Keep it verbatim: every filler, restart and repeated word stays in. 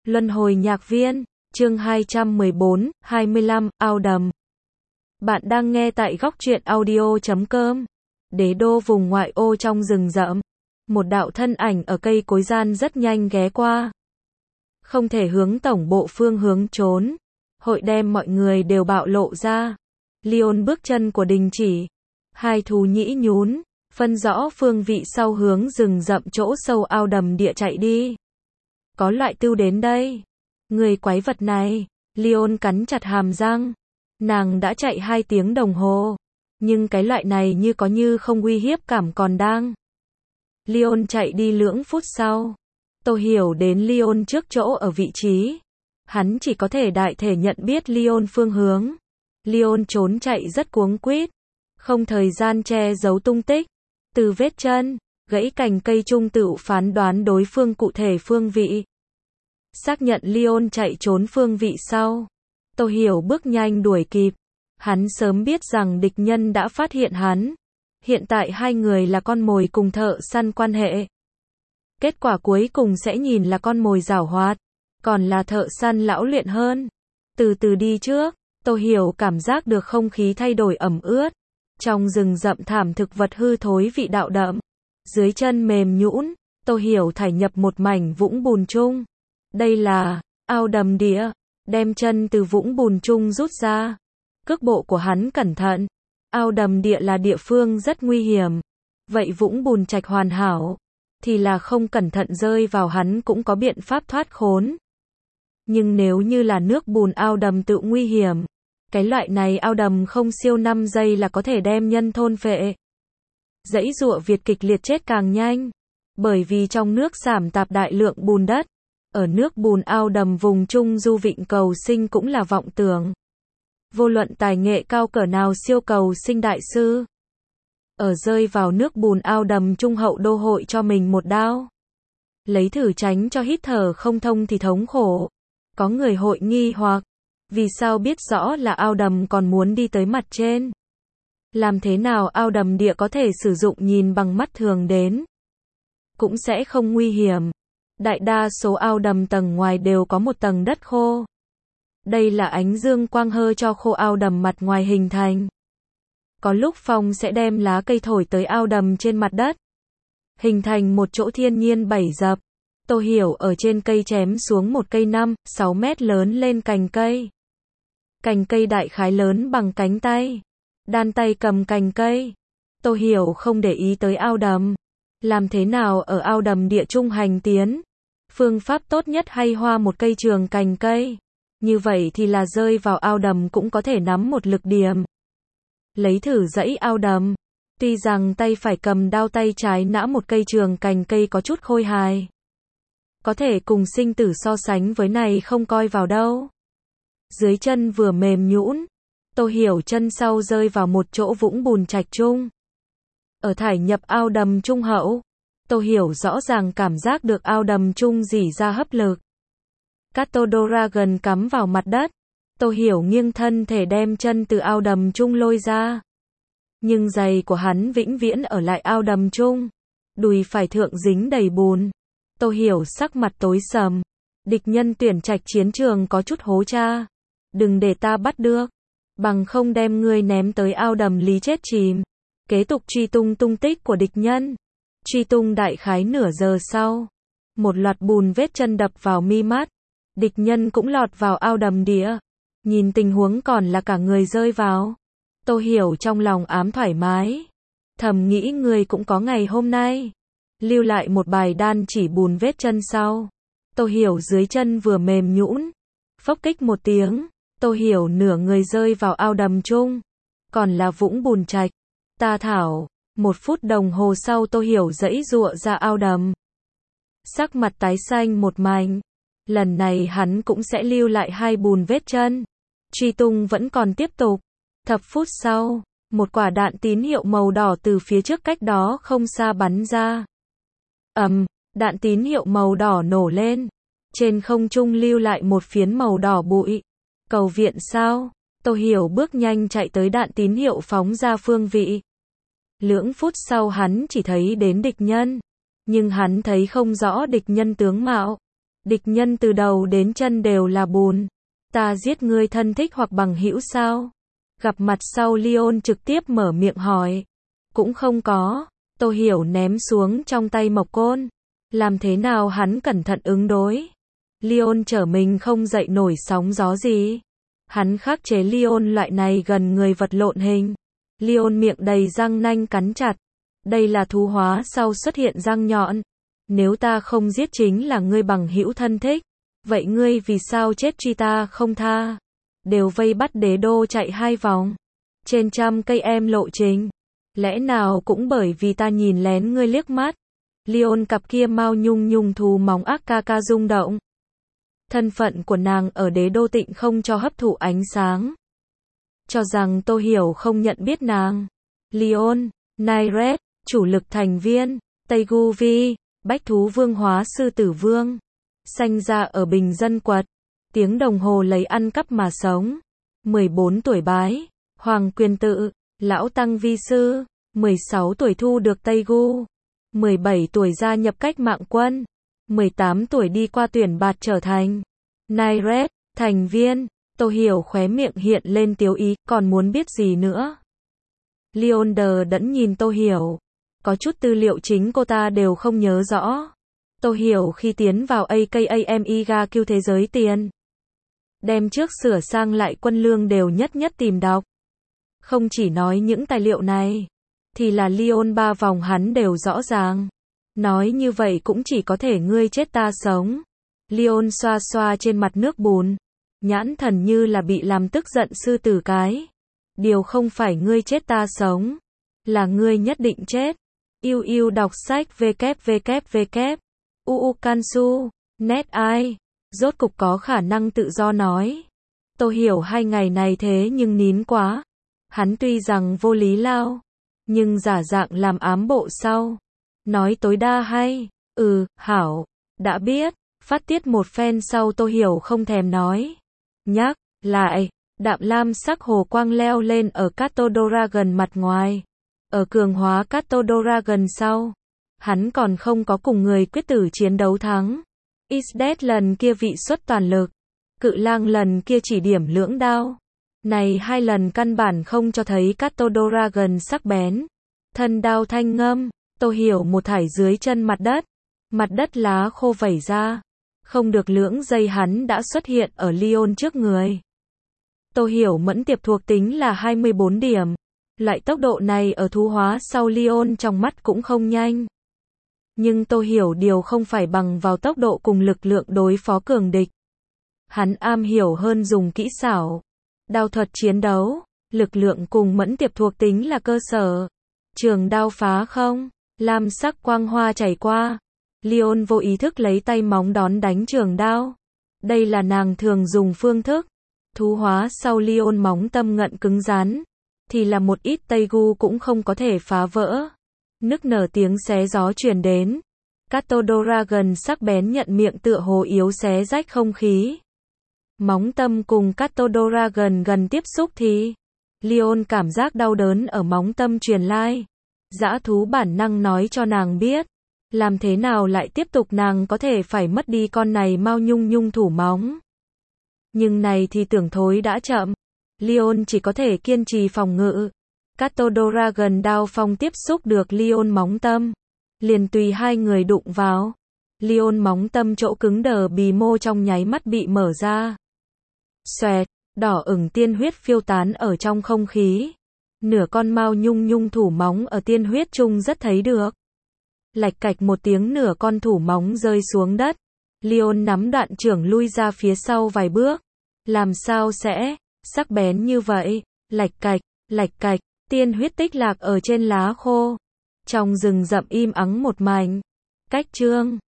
Luân hồi nhạc viên, chương hai trăm mười bốn, hai mươi lăm, ao đầm. Bạn đang nghe tại góc truyện audio chấm com. Đế đô vùng ngoại ô trong rừng rậm. Một đạo thân ảnh ở cây cối gian rất nhanh ghé qua. Không thể hướng tổng bộ phương hướng trốn. Hội đem mọi người đều bạo lộ ra. Leon bước chân của đình chỉ. Hai thú nhĩ nhún, phân rõ phương vị sau hướng rừng rậm chỗ sâu ao đầm địa chạy đi. Có loại tưu đến đây. Người quái vật này. Leon cắn chặt hàm răng. Nàng đã chạy hai tiếng đồng hồ. Nhưng cái loại này như có như không uy hiếp cảm còn đang. Leon chạy đi lưỡng phút sau. Tôi hiểu đến Leon trước chỗ ở vị trí. Hắn chỉ có thể đại thể nhận biết Leon phương hướng. Leon trốn chạy rất cuống quýt. Không thời gian che giấu tung tích. Từ vết chân, gãy cành cây trung tự phán đoán đối phương cụ thể phương vị. Xác nhận Leon chạy trốn phương vị sau. Tôi hiểu bước nhanh đuổi kịp. Hắn sớm biết rằng địch nhân đã phát hiện hắn. Hiện tại hai người là con mồi cùng thợ săn quan hệ. Kết quả cuối cùng sẽ nhìn là con mồi giảo hoạt. Còn là thợ săn lão luyện hơn. Từ từ đi trước. Tôi hiểu cảm giác được không khí thay đổi ẩm ướt. Trong rừng rậm thảm thực vật hư thối vị đạo đậm. Dưới chân mềm nhũn, tôi hiểu thải nhập một mảnh vũng bùn chung. Đây là ao đầm địa. Đem chân từ vũng bùn chung rút ra. Cước bộ của hắn cẩn thận. Ao đầm địa là địa phương rất nguy hiểm. Vậy vũng bùn trạch hoàn hảo. Thì là không cẩn thận rơi vào hắn cũng có biện pháp thoát khốn. Nhưng nếu như là nước bùn ao đầm tự nguy hiểm. Cái loại này ao đầm không siêu năm giây là có thể đem nhân thôn phệ. Dãy dụa Việt kịch liệt chết càng nhanh. Bởi vì trong nước giảm tạp đại lượng bùn đất. Ở nước bùn ao đầm vùng Trung Du Vịnh cầu sinh cũng là vọng tưởng. Vô luận tài nghệ cao cỡ nào siêu cầu sinh đại sư. Ở rơi vào nước bùn ao đầm Trung hậu đô hội cho mình một đao. Lấy thử tránh cho hít thở không thông thì thống khổ. Có người hội nghi hoặc. Vì sao biết rõ là ao đầm còn muốn đi tới mặt trên? Làm thế nào ao đầm địa có thể sử dụng nhìn bằng mắt thường đến? Cũng sẽ không nguy hiểm. Đại đa số ao đầm tầng ngoài đều có một tầng đất khô. Đây là ánh dương quang hơ cho khô ao đầm mặt ngoài hình thành. Có lúc phong sẽ đem lá cây thổi tới ao đầm trên mặt đất. Hình thành một chỗ thiên nhiên bảy dập. Tô Hiểu ở trên cây chém xuống một cây năm, sáu mét lớn lên cành cây. Cành cây đại khái lớn bằng cánh tay. Đan tay cầm cành cây. Tô Hiểu không để ý tới ao đầm. Làm thế nào ở ao đầm địa trung hành tiến? Phương pháp tốt nhất hay hoa một cây trường cành cây. Như vậy thì là rơi vào ao đầm cũng có thể nắm một lực điểm. Lấy thử dãy ao đầm. Tuy rằng tay phải cầm đao tay trái nã một cây trường cành cây có chút khôi hài. Có thể cùng sinh tử so sánh với này không coi vào đâu. Dưới chân vừa mềm nhũn. Tô Hiểu chân sau rơi vào một chỗ vũng bùn trạch chung. Ở thải nhập ao đầm trung hậu. Tô Hiểu rõ ràng cảm giác được ao đầm chung rỉ ra hấp lực. Catodora gần cắm vào mặt đất. Tô Hiểu nghiêng thân thể đem chân từ ao đầm chung lôi ra. Nhưng giày của hắn vĩnh viễn ở lại ao đầm chung. Đùi phải thượng dính đầy bùn. Tô Hiểu sắc mặt tối sầm. Địch nhân tuyển trạch chiến trường có chút hố cha. Đừng để ta bắt được. Bằng không đem ngươi ném tới ao đầm lý chết chìm. Kế tục truy tung tung tích của địch nhân. Truy tung đại khái nửa giờ sau. Một loạt bùn vết chân đập vào mi mắt. Địch nhân cũng lọt vào ao đầm địa. Nhìn tình huống còn là cả người rơi vào. Tô Hiểu trong lòng ám thoải mái. Thầm nghĩ người cũng có ngày hôm nay. Lưu lại một bài đan chỉ bùn vết chân sau. Tô Hiểu dưới chân vừa mềm nhũn. Phốc kích một tiếng. Tô Hiểu nửa người rơi vào ao đầm chung. Còn là vũng bùn trạch. Ta thảo. Một phút đồng hồ sau Tô Hiểu giãy giụa ra ao đầm. Sắc mặt tái xanh một mảnh. Lần này hắn cũng sẽ lưu lại hai bùn vết chân. Truy tung vẫn còn tiếp tục. Thập phút sau, một quả đạn tín hiệu màu đỏ từ phía trước cách đó không xa bắn ra. Ầm, đạn tín hiệu màu đỏ nổ lên. Trên không trung lưu lại một phiến màu đỏ bụi. Cầu viện sao? Tô Hiểu bước nhanh chạy tới đạn tín hiệu phóng ra phương vị. Lưỡng phút sau hắn chỉ thấy đến địch nhân. Nhưng hắn thấy không rõ địch nhân tướng mạo. Địch nhân từ đầu đến chân đều là bùn. Ta giết ngươi thân thích hoặc bằng hữu sao? Gặp mặt sau Leon trực tiếp mở miệng hỏi. Cũng không có. Tô Hiểu ném xuống trong tay mộc côn. Làm thế nào hắn cẩn thận ứng đối? Leon trở mình không dậy nổi sóng gió gì. Hắn khắc chế Leon loại này gần người vật lộn hình. Leon miệng đầy răng nanh cắn chặt. Đây là thú hóa sau xuất hiện răng nhọn. Nếu ta không giết chính là ngươi bằng hữu thân thích. Vậy ngươi vì sao chết truy ta không tha? Đều vây bắt đế đô chạy hai vòng. Trên trăm cây em lộ trình. Lẽ nào cũng bởi vì ta nhìn lén ngươi liếc mắt. Leon cặp kia mau nhung nhung thú móng ác ca ca rung động. Thân phận của nàng ở đế đô tịnh không cho hấp thụ ánh sáng. Cho rằng Tô Hiểu không nhận biết nàng. Leon, Nairet, chủ lực thành viên, Tây Gu Vi, bách thú vương hóa sư tử vương. Sanh ra ở bình dân quật. Tiếng đồng hồ lấy ăn cắp mà sống. mười bốn tuổi bái. Hoàng quyền tự. Lão tăng vi sư. mười sáu tuổi thu được Tây Gu. mười bảy tuổi gia nhập cách mạng quân. mười tám tuổi đi qua tuyển bạt trở thành Nairet, thành viên. Tô Hiểu khóe miệng hiện lên tiếu ý, còn muốn biết gì nữa? Leon đờ đẫn nhìn Tô Hiểu. Có chút tư liệu chính cô ta đều không nhớ rõ. Tô Hiểu khi tiến vào a ca em i giê a quy thế giới tiền. Đem trước sửa sang lại quân lương đều nhất nhất tìm đọc. Không chỉ nói những tài liệu này, thì là Leon ba vòng hắn đều rõ ràng. Nói như vậy cũng chỉ có thể ngươi chết ta sống. Leon xoa xoa trên mặt nước bùn. Nhãn thần như là bị làm tức giận sư tử cái. Điều không phải ngươi chết ta sống. Là ngươi nhất định chết. Yêu yêu đọc sách www. uu kansu. net ai. Rốt cục có khả năng tự do nói. Tô Hiểu hai ngày này thế nhưng nín quá. Hắn tuy rằng vô lý lao. Nhưng giả dạng làm ám bộ sau. Nói tối đa hay. Ừ, hảo. Đã biết. Phát tiết một phen sau Tô Hiểu không thèm nói. Nhắc lại. Đạm lam sắc hồ quang leo lên ở Cato Dragon mặt ngoài. Ở cường hóa Cato Dragon sau. Hắn còn không có cùng người quyết tử chiến đấu thắng. Isdet lần kia vị xuất toàn lực. Cự lang lần kia chỉ điểm lưỡng đao. Này hai lần căn bản không cho thấy Cato Dragon sắc bén. Thân đao thanh ngâm. Tô Hiểu một thải dưới chân mặt đất. Mặt đất lá khô vẩy ra. Không được lưỡng giây hắn đã xuất hiện ở Leon trước người. Tô Hiểu mẫn tiệp thuộc tính là hai mươi bốn điểm. Loại tốc độ này ở thú hóa sau Leon trong mắt cũng không nhanh. Nhưng Tô Hiểu điều không phải bằng vào tốc độ cùng lực lượng đối phó cường địch. Hắn am hiểu hơn dùng kỹ xảo. Đao thuật chiến đấu. Lực lượng cùng mẫn tiệp thuộc tính là cơ sở. Trường đao phá không. Lam sắc quang hoa chảy qua. Leon vô ý thức lấy tay móng đón đánh trường đao. Đây là nàng thường dùng phương thức. Thú hóa sau Leon móng tâm ngận cứng rắn. Thì là một ít Tây Gu cũng không có thể phá vỡ. Nức nở tiếng xé gió truyền đến. Cato Dragon sắc bén nhận miệng tựa hồ yếu xé rách không khí. Móng tâm cùng Cato Dragon gần tiếp xúc thì Leon cảm giác đau đớn ở móng tâm truyền lai. Dã thú bản năng nói cho nàng biết. Làm thế nào lại tiếp tục nàng có thể phải mất đi con này mau nhung nhung thủ móng. Nhưng này thì tưởng thối đã chậm. Leon chỉ có thể kiên trì phòng ngự. Cato Dragon đao phong tiếp xúc được Leon móng tâm. Liền tùy hai người đụng vào. Leon móng tâm chỗ cứng đờ bì mô trong nháy mắt bị mở ra. Xoẹt, đỏ ửng tiên huyết phiêu tán ở trong không khí. Nửa con mau nhung nhung thủ móng ở tiên huyết chung rất thấy được. Lạch cạch một tiếng nửa con thủ móng rơi xuống đất. Leon nắm đoạn trưởng lui ra phía sau vài bước. Làm sao sẽ sắc bén như vậy? Lạch cạch, lạch cạch, tiên huyết tích lạc ở trên lá khô. Trong rừng rậm im ắng một mảnh. Cách chương